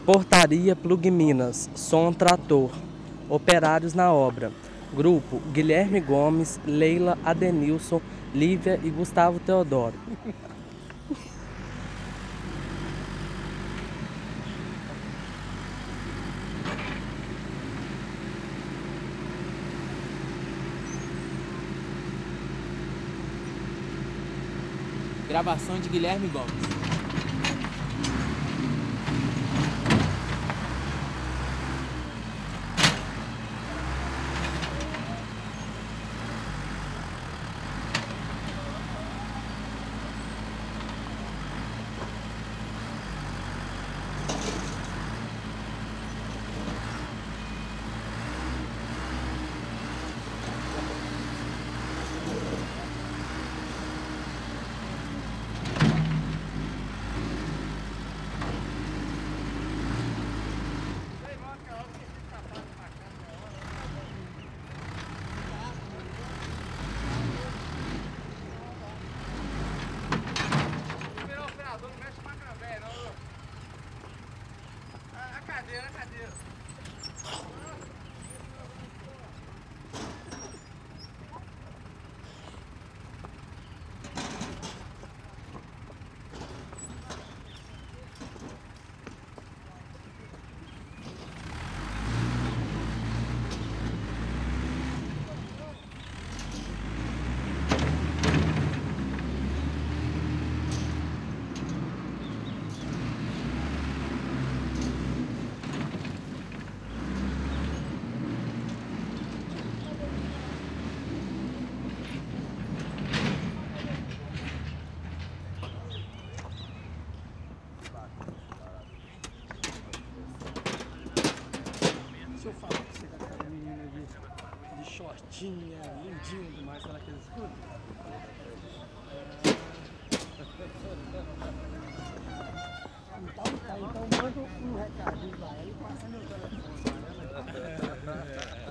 Portaria Plug Minas, som trator, operários na obra. Grupo Guilherme Gomes, Leila, Adenilson, Lívia e Gustavo Teodoro. Gravação de Guilherme Gomes. A cadeira. Se eu falar pra você que aquela menina de shortinha, lindinha demais, será que eles escutam? Então manda um recadinho pra ela e passa meu telefone.